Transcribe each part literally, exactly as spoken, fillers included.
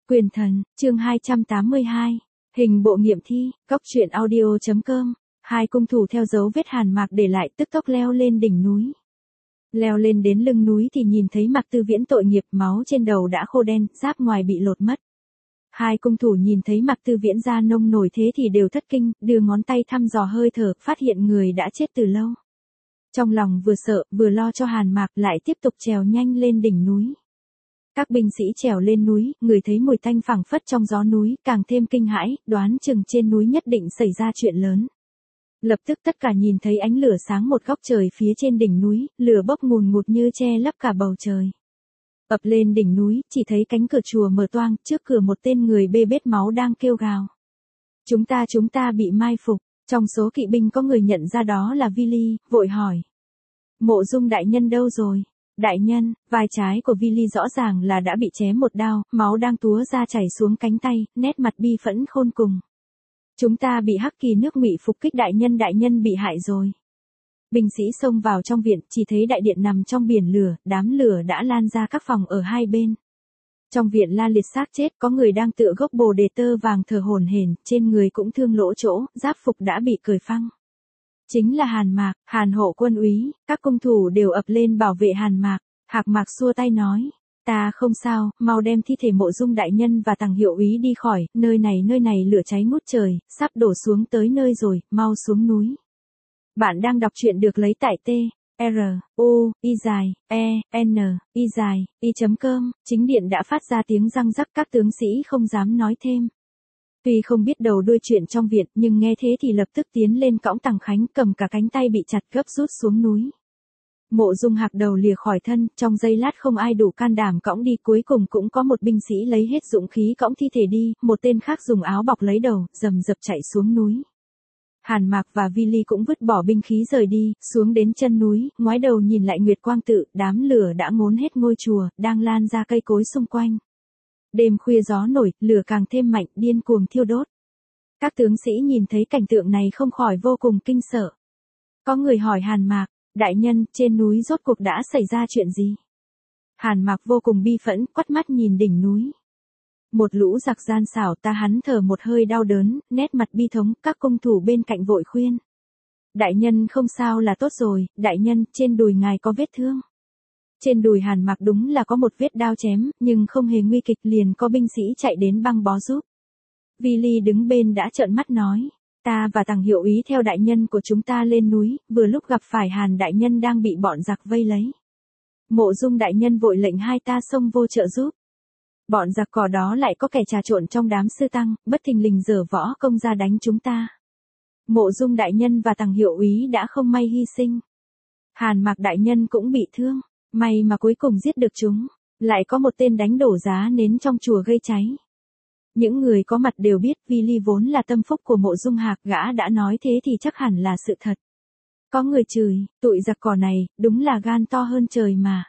Quyền thần, chương hai trăm tám mươi hai. Hình bộ nghiệm thi, góc truyện audio.com. Hai cung thủ theo dấu vết Hàn Mạc để lại tức tốc leo lên đỉnh núi. Leo lên đến lưng núi thì nhìn thấy Mạc Tư Viễn tội nghiệp, máu trên đầu đã khô đen, giáp ngoài bị lột mất. Hai cung thủ nhìn thấy Mạc Tư Viễn da nông nổi thế thì đều thất kinh, đưa ngón tay thăm dò hơi thở, phát hiện người đã chết từ lâu. Trong lòng vừa sợ, vừa lo cho Hàn Mạc, lại tiếp tục trèo nhanh lên đỉnh núi. Các binh sĩ trèo lên núi, người thấy mùi tanh phảng phất trong gió núi, càng thêm kinh hãi, đoán chừng trên núi nhất định xảy ra chuyện lớn. Lập tức tất cả nhìn thấy ánh lửa sáng một góc trời phía trên đỉnh núi, lửa bốc ngùn ngụt như che lấp cả bầu trời. Ập lên đỉnh núi, chỉ thấy cánh cửa chùa mở toang, trước cửa một tên người bê bết máu đang kêu gào. Chúng ta chúng ta bị mai phục, trong số kỵ binh có người nhận ra đó là Vi Ly, vội hỏi. Mộ Dung đại nhân đâu rồi? Đại nhân, vai trái của Vi Ly rõ ràng là đã bị chém một đao, máu đang túa ra chảy xuống cánh tay, nét mặt bi phẫn khôn cùng. Chúng ta bị Hắc Kỳ nước Ngụy phục kích, đại nhân đại nhân bị hại rồi. Binh sĩ xông vào trong viện, chỉ thấy đại điện nằm trong biển lửa, đám lửa đã lan ra các phòng ở hai bên. Trong viện la liệt xác chết, có người đang tựa gốc bồ đề tơ vàng thở hổn hển, trên người cũng thương lỗ chỗ, giáp phục đã bị cởi phăng. Chính là Hàn Mạc, Hàn hộ quân úy, các cung thủ đều ập lên bảo vệ Hàn Mạc. Hạc Mạc xua tay nói, ta không sao, mau đem thi thể Mộ Dung đại nhân và Tằng hiệu úy đi khỏi, nơi này nơi này lửa cháy ngút trời, sắp đổ xuống tới nơi rồi, mau xuống núi. Bạn đang đọc truyện được lấy tại T, R, U, I dài, E, N, I dài, I.com, chính điện đã phát ra tiếng răng rắc, các tướng sĩ không dám nói thêm. Tuy không biết đầu đuôi chuyện trong viện, nhưng nghe thế thì lập tức tiến lên cõng Tằng Khánh, cầm cả cánh tay bị chặt gấp rút xuống núi. Mộ Dung Hạc đầu lìa khỏi thân, trong giây lát không ai đủ can đảm cõng đi, cuối cùng cũng có một binh sĩ lấy hết dũng khí cõng thi thể đi, một tên khác dùng áo bọc lấy đầu, rầm rập chạy xuống núi. Hàn Mạc và Vi Ly cũng vứt bỏ binh khí rời đi, xuống đến chân núi, ngoái đầu nhìn lại Nguyệt Quang tự, đám lửa đã ngốn hết ngôi chùa, đang lan ra cây cối xung quanh. Đêm khuya gió nổi, lửa càng thêm mạnh, điên cuồng thiêu đốt. Các tướng sĩ nhìn thấy cảnh tượng này không khỏi vô cùng kinh sợ. Có người hỏi Hàn Mạc, đại nhân, trên núi rốt cuộc đã xảy ra chuyện gì? Hàn Mạc vô cùng bi phẫn, quắt mắt nhìn đỉnh núi. Một lũ giặc gian xảo, ta hắn thở một hơi đau đớn, nét mặt bi thống, các cung thủ bên cạnh vội khuyên. Đại nhân không sao là tốt rồi, đại nhân, trên đùi ngài có vết thương. Trên đùi Hàn Mạc đúng là có một vết đao chém, nhưng không hề nguy kịch, liền có binh sĩ chạy đến băng bó giúp. Vi Ly đứng bên đã trợn mắt nói, ta và Tằng hiệu úy theo đại nhân của chúng ta lên núi, vừa lúc gặp phải Hàn đại nhân đang bị bọn giặc vây lấy. Mộ Dung đại nhân vội lệnh hai ta xông vô trợ giúp. Bọn giặc cỏ đó lại có kẻ trà trộn trong đám sư tăng, bất thình lình giở võ công ra đánh chúng ta. Mộ Dung đại nhân và Tằng hiệu úy đã không may hy sinh. Hàn Mạc đại nhân cũng bị thương, may mà cuối cùng giết được chúng. Lại có một tên đánh đổ giá nến trong chùa gây cháy. Những người có mặt đều biết Vi Ly vốn là tâm phúc của Mộ Dung Hạc, gã đã nói thế thì chắc hẳn là sự thật. Có người chửi, tụi giặc cỏ này, đúng là gan to hơn trời mà.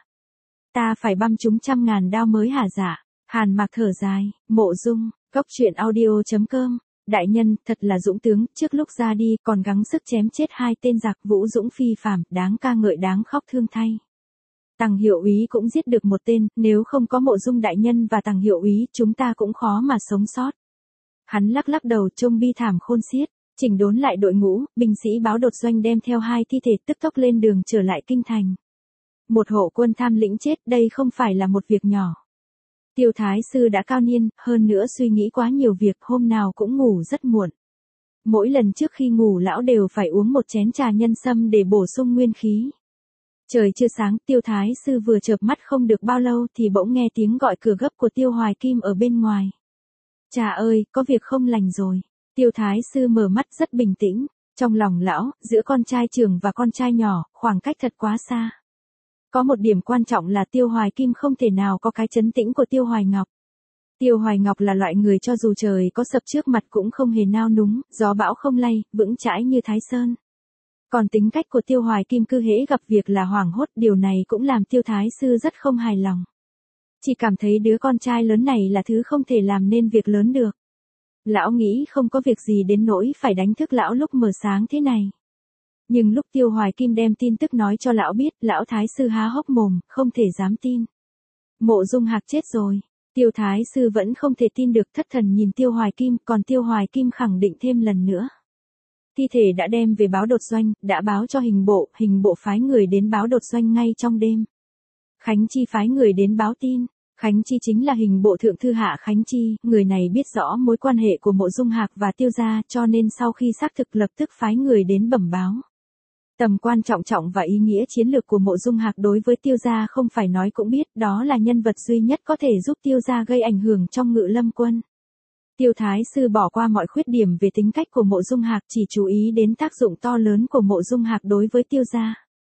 Ta phải băm chúng trăm ngàn đao mới hả dạ. Hàn Mạc thở dài, Mộ Dung, góc truyện audio.com, đại nhân, thật là dũng tướng, trước lúc ra đi còn gắng sức chém chết hai tên giặc, vũ dũng phi phàm, đáng ca ngợi đáng khóc thương thay. Tằng hiệu úy cũng giết được một tên, nếu không có Mộ Dung đại nhân và Tằng hiệu úy, chúng ta cũng khó mà sống sót. Hắn lắc lắc đầu trông bi thảm khôn xiết, chỉnh đốn lại đội ngũ, binh sĩ báo đột doanh đem theo hai thi thể tức tốc lên đường trở lại kinh thành. Một hộ quân tham lĩnh chết, đây không phải là một việc nhỏ. Tiêu Thái sư đã cao niên, hơn nữa suy nghĩ quá nhiều việc, hôm nào cũng ngủ rất muộn. Mỗi lần trước khi ngủ lão đều phải uống một chén trà nhân sâm để bổ sung nguyên khí. Trời chưa sáng, Tiêu Thái sư vừa chợp mắt không được bao lâu thì bỗng nghe tiếng gọi cửa gấp của Tiêu Hoài Kim ở bên ngoài. Cha ơi, có việc không lành rồi. Tiêu Thái sư mở mắt rất bình tĩnh, trong lòng lão, giữa con trai trưởng và con trai nhỏ, khoảng cách thật quá xa. Có một điểm quan trọng là Tiêu Hoài Kim không thể nào có cái trấn tĩnh của Tiêu Hoài Ngọc. Tiêu Hoài Ngọc là loại người cho dù trời có sập trước mặt cũng không hề nao núng, gió bão không lay, vững chãi như Thái Sơn. Còn tính cách của Tiêu Hoài Kim cứ hễ gặp việc là hoảng hốt, điều này cũng làm Tiêu Thái sư rất không hài lòng. Chỉ cảm thấy đứa con trai lớn này là thứ không thể làm nên việc lớn được. Lão nghĩ không có việc gì đến nỗi phải đánh thức lão lúc mờ sáng thế này. Nhưng lúc Tiêu Hoài Kim đem tin tức nói cho lão biết, lão thái sư há hốc mồm, không thể dám tin. Mộ Dung Hạc chết rồi. Tiêu Thái Sư vẫn không thể tin được, thất thần nhìn Tiêu Hoài Kim, còn Tiêu Hoài Kim khẳng định thêm lần nữa. Thi thể đã đem về báo đột doanh, đã báo cho hình bộ, hình bộ phái người đến báo đột doanh ngay trong đêm. Khánh Chi phái người đến báo tin. Khánh Chi chính là hình bộ thượng thư Hạ Khánh Chi, người này biết rõ mối quan hệ của Mộ Dung Hạc và Tiêu gia, cho nên sau khi xác thực lập tức phái người đến bẩm báo. Tầm quan trọng trọng và ý nghĩa chiến lược của Mộ Dung Hạc đối với Tiêu gia không phải nói cũng biết, đó là nhân vật duy nhất có thể giúp Tiêu gia gây ảnh hưởng trong Ngự Lâm quân. Tiêu Thái Sư bỏ qua mọi khuyết điểm về tính cách của Mộ Dung Hạc, chỉ chú ý đến tác dụng to lớn của Mộ Dung Hạc đối với Tiêu gia.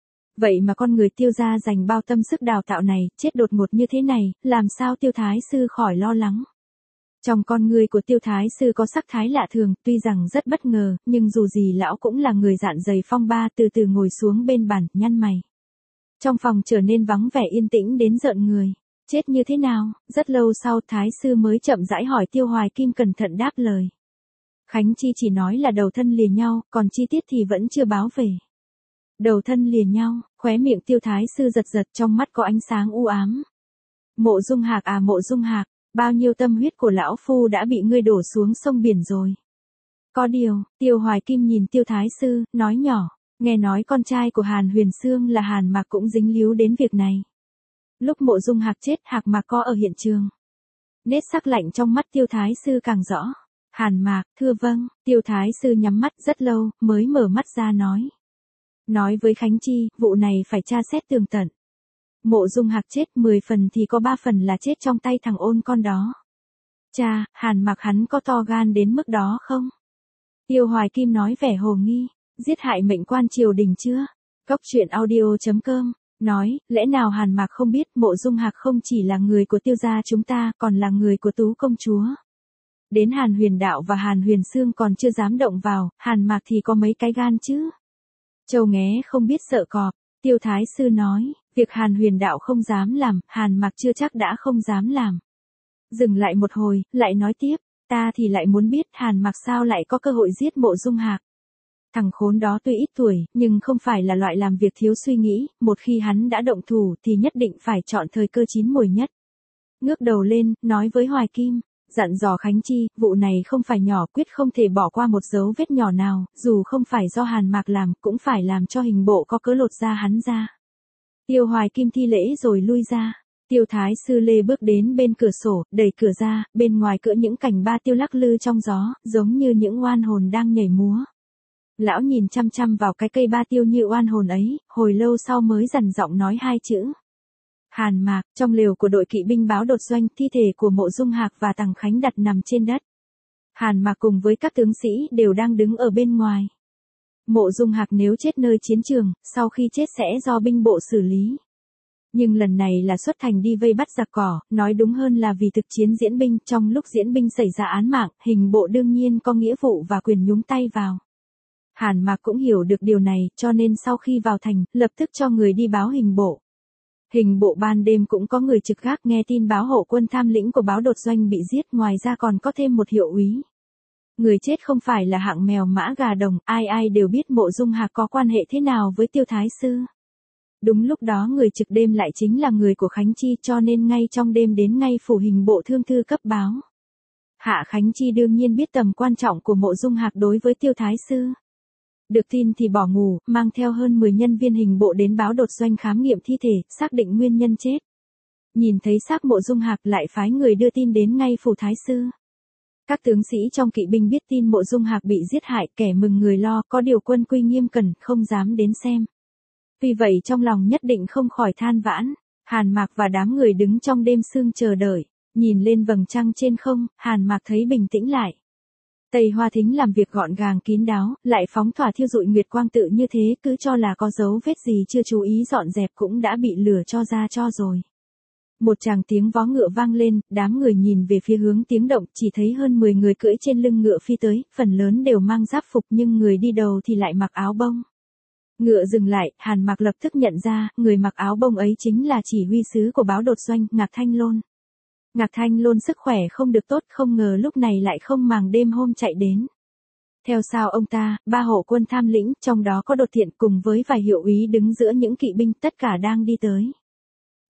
Vậy mà con người Tiêu gia dành bao tâm sức đào tạo này, chết đột ngột như thế này, làm sao Tiêu Thái Sư khỏi lo lắng. Trong con người của Tiêu Thái Sư có sắc thái lạ thường, tuy rằng rất bất ngờ, nhưng dù gì lão cũng là người dạn dày phong ba, từ từ ngồi xuống bên bàn, nhăn mày. Trong phòng trở nên vắng vẻ yên tĩnh đến rợn người. Chết như thế nào? Rất lâu sau Thái Sư mới chậm rãi hỏi. Tiêu Hoài Kim cẩn thận đáp lời. Khánh Chi chỉ nói là đầu thân lìa nhau, còn chi tiết thì vẫn chưa báo về. Đầu thân lìa nhau, khóe miệng Tiêu Thái Sư giật giật, trong mắt có ánh sáng u ám. Mộ Dung Hạc à, Mộ Dung Hạc, bao nhiêu tâm huyết của lão phu đã bị ngươi đổ xuống sông biển rồi. Có điều, Tiêu Hoài Kim nhìn Tiêu Thái Sư, nói nhỏ, nghe nói con trai của Hàn Huyền Sương là Hàn Mạc cũng dính líu đến việc này. Lúc Mộ Dung Hạc chết, Hạc Mạc có ở hiện trường. Nét sắc lạnh trong mắt Tiêu Thái Sư càng rõ. Hàn Mạc, thưa vâng. Tiêu Thái Sư nhắm mắt rất lâu, mới mở mắt ra nói. Nói với Khánh Chi, vụ này phải tra xét tường tận. Mộ Dung Hạc chết mười phần thì có ba phần là chết trong tay thằng ôn con đó. Cha, Hàn Mạc hắn có to gan đến mức đó không? Tiêu Hoài Kim nói vẻ hồ nghi. Giết hại mệnh quan triều đình chưa? Cốc truyện audio chấm com nói, lẽ nào Hàn Mạc không biết Mộ Dung Hạc không chỉ là người của Tiêu gia chúng ta, còn là người của Tú công chúa. Đến Hàn Huyền Đạo và Hàn Huyền Sương còn chưa dám động vào, Hàn Mạc thì có mấy cái gan chứ? Châu nghé không biết sợ cọp. Tiêu Thái Sư nói, việc Hàn Huyền Đạo không dám làm, Hàn Mạc chưa chắc đã không dám làm. Dừng lại một hồi, lại nói tiếp, ta thì lại muốn biết Hàn Mạc sao lại có cơ hội giết Mộ Dung Hạc. Thằng khốn đó tuy ít tuổi, nhưng không phải là loại làm việc thiếu suy nghĩ, một khi hắn đã động thủ thì nhất định phải chọn thời cơ chín muồi nhất. Ngước đầu lên, nói với Hoài Kim, dặn dò Khánh Chi, vụ này không phải nhỏ, quyết không thể bỏ qua một dấu vết nhỏ nào, dù không phải do Hàn Mạc làm, cũng phải làm cho hình bộ có cớ lột ra hắn ra. Tiêu Hoài Kim thi lễ rồi lui ra. Tiêu Thái Sư lê bước đến bên cửa sổ, đẩy cửa ra, bên ngoài cỡ những cành ba tiêu lắc lư trong gió, giống như những oan hồn đang nhảy múa. Lão nhìn chăm chăm vào cái cây ba tiêu như oan hồn ấy, hồi lâu sau mới dằn giọng nói hai chữ. Hàn Mạc. Trong lều của đội kỵ binh báo đột doanh, thi thể của Mộ Dung Hạc và Tằng Khánh đặt nằm trên đất. Hàn Mạc cùng với các tướng sĩ đều đang đứng ở bên ngoài. Mộ Dung Hạc nếu chết nơi chiến trường, sau khi chết sẽ do binh bộ xử lý. Nhưng lần này là xuất thành đi vây bắt giặc cỏ, nói đúng hơn là vì thực chiến diễn binh, trong lúc diễn binh xảy ra án mạng, hình bộ đương nhiên có nghĩa vụ và quyền nhúng tay vào. Hàn Mạc cũng hiểu được điều này, cho nên sau khi vào thành, lập tức cho người đi báo hình bộ. Hình bộ ban đêm cũng có người trực gác, nghe tin báo hộ quân tham lĩnh của báo đột doanh bị giết, ngoài ra còn có thêm một hiệu úy. Người chết không phải là hạng mèo mã gà đồng, ai ai đều biết Mộ Dung Hạc có quan hệ thế nào với Tiêu Thái Sư. Đúng lúc đó người trực đêm lại chính là người của Khánh Chi, cho nên ngay trong đêm đến ngay phủ hình bộ thương thư cấp báo. Hạ Khánh Chi đương nhiên biết tầm quan trọng của Mộ Dung Hạc đối với Tiêu Thái Sư. Được tin thì bỏ ngủ, mang theo hơn mười nhân viên hình bộ đến báo đột doanh khám nghiệm thi thể, xác định nguyên nhân chết. Nhìn thấy xác Mộ Dung Hạc lại phái người đưa tin đến ngay phủ Thái Sư. Các tướng sĩ trong kỵ binh biết tin Mộ Dung Hạc bị giết hại, kẻ mừng người lo, có điều quân quy nghiêm cẩn, không dám đến xem. Vì vậy trong lòng nhất định không khỏi than vãn. Hàn Mạc và đám người đứng trong đêm sương chờ đợi, nhìn lên vầng trăng trên không, Hàn Mạc thấy bình tĩnh lại. Tây Hoa Thính làm việc gọn gàng kín đáo, lại phóng thỏa thiêu dụi nguyệt quang tự như thế, cứ cho là có dấu vết gì chưa chú ý dọn dẹp cũng đã bị lửa cho ra cho rồi. Một tràng tiếng vó ngựa vang lên, đám người nhìn về phía hướng tiếng động, chỉ thấy hơn mười người cưỡi trên lưng ngựa phi tới, phần lớn đều mang giáp phục nhưng người đi đầu thì lại mặc áo bông. Ngựa dừng lại, Hàn Mạc lập tức nhận ra, người mặc áo bông ấy chính là chỉ huy sứ của báo đột doanh, Ngạc Thanh Lôn. Ngạc Thanh Lôn sức khỏe không được tốt, không ngờ lúc này lại không màng đêm hôm chạy đến. Theo sau ông ta, ba hộ quân tham lĩnh, trong đó có Đột Thiện cùng với vài hiệu úy đứng giữa những kỵ binh, tất cả đang đi tới.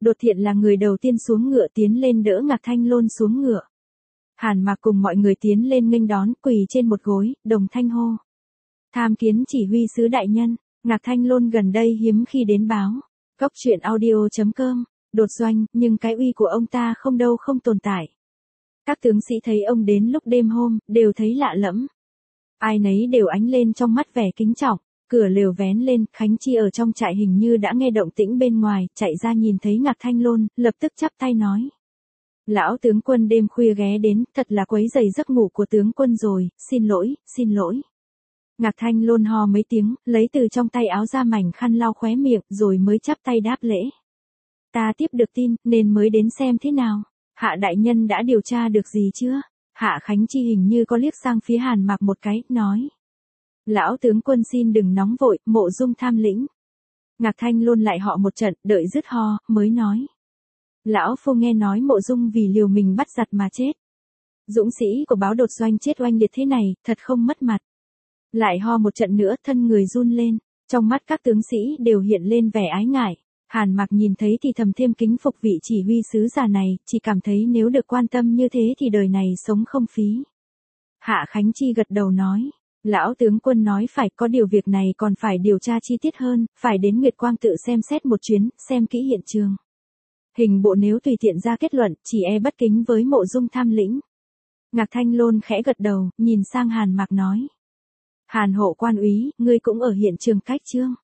Đột Thiện là người đầu tiên xuống ngựa tiến lên đỡ Ngạc Thanh Lôn xuống ngựa. Hàn Mạc cùng mọi người tiến lên nghênh đón, quỳ trên một gối, đồng thanh hô. Tham kiến chỉ huy sứ đại nhân, Ngạc Thanh Lôn gần đây hiếm khi đến báo. Cốc truyện audio chấm com, đột doanh, nhưng cái uy của ông ta không đâu không tồn tại. Các tướng sĩ thấy ông đến lúc đêm hôm, đều thấy lạ lẫm. Ai nấy đều ánh lên trong mắt vẻ kính trọng, cửa lều vén lên, Khánh Chi ở trong trại hình như đã nghe động tĩnh bên ngoài, chạy ra nhìn thấy Ngạc Thanh Lôn, lập tức chắp tay nói. Lão tướng quân đêm khuya ghé đến, thật là quấy rầy giấc ngủ của tướng quân rồi, xin lỗi, xin lỗi. Ngạc Thanh Lôn ho mấy tiếng, lấy từ trong tay áo ra mảnh khăn lau khóe miệng, rồi mới chắp tay đáp lễ. Ta tiếp được tin, nên mới đến xem thế nào. Hạ đại nhân đã điều tra được gì chưa? Hạ Khánh Chi hình như có liếc sang phía Hàn Mạc một cái, nói. Lão tướng quân xin đừng nóng vội, Mộ Dung tham lĩnh. Ngạc Thanh Lôn lại họ một trận, đợi dứt ho, mới nói. Lão phu nghe nói Mộ Dung vì liều mình bắt giặc mà chết. Dũng sĩ của báo đột doanh chết oanh liệt thế này, thật không mất mặt. Lại ho một trận nữa, thân người run lên, trong mắt các tướng sĩ đều hiện lên vẻ ái ngại. Hàn Mạc nhìn thấy thì thầm thêm kính phục vị chỉ huy sứ già này, chỉ cảm thấy nếu được quan tâm như thế thì đời này sống không phí. Hạ Khánh Chi gật đầu nói. Lão tướng quân nói phải, có điều việc này còn phải điều tra chi tiết hơn, phải đến Nguyệt Quang tự xem xét một chuyến, xem kỹ hiện trường. Hình bộ nếu tùy tiện ra kết luận, chỉ e bất kính với Mộ Dung tham lĩnh. Ngạc Thanh Lôn khẽ gật đầu, nhìn sang Hàn Mạc nói. Hàn hộ quan úy, ngươi cũng ở hiện trường cách chương.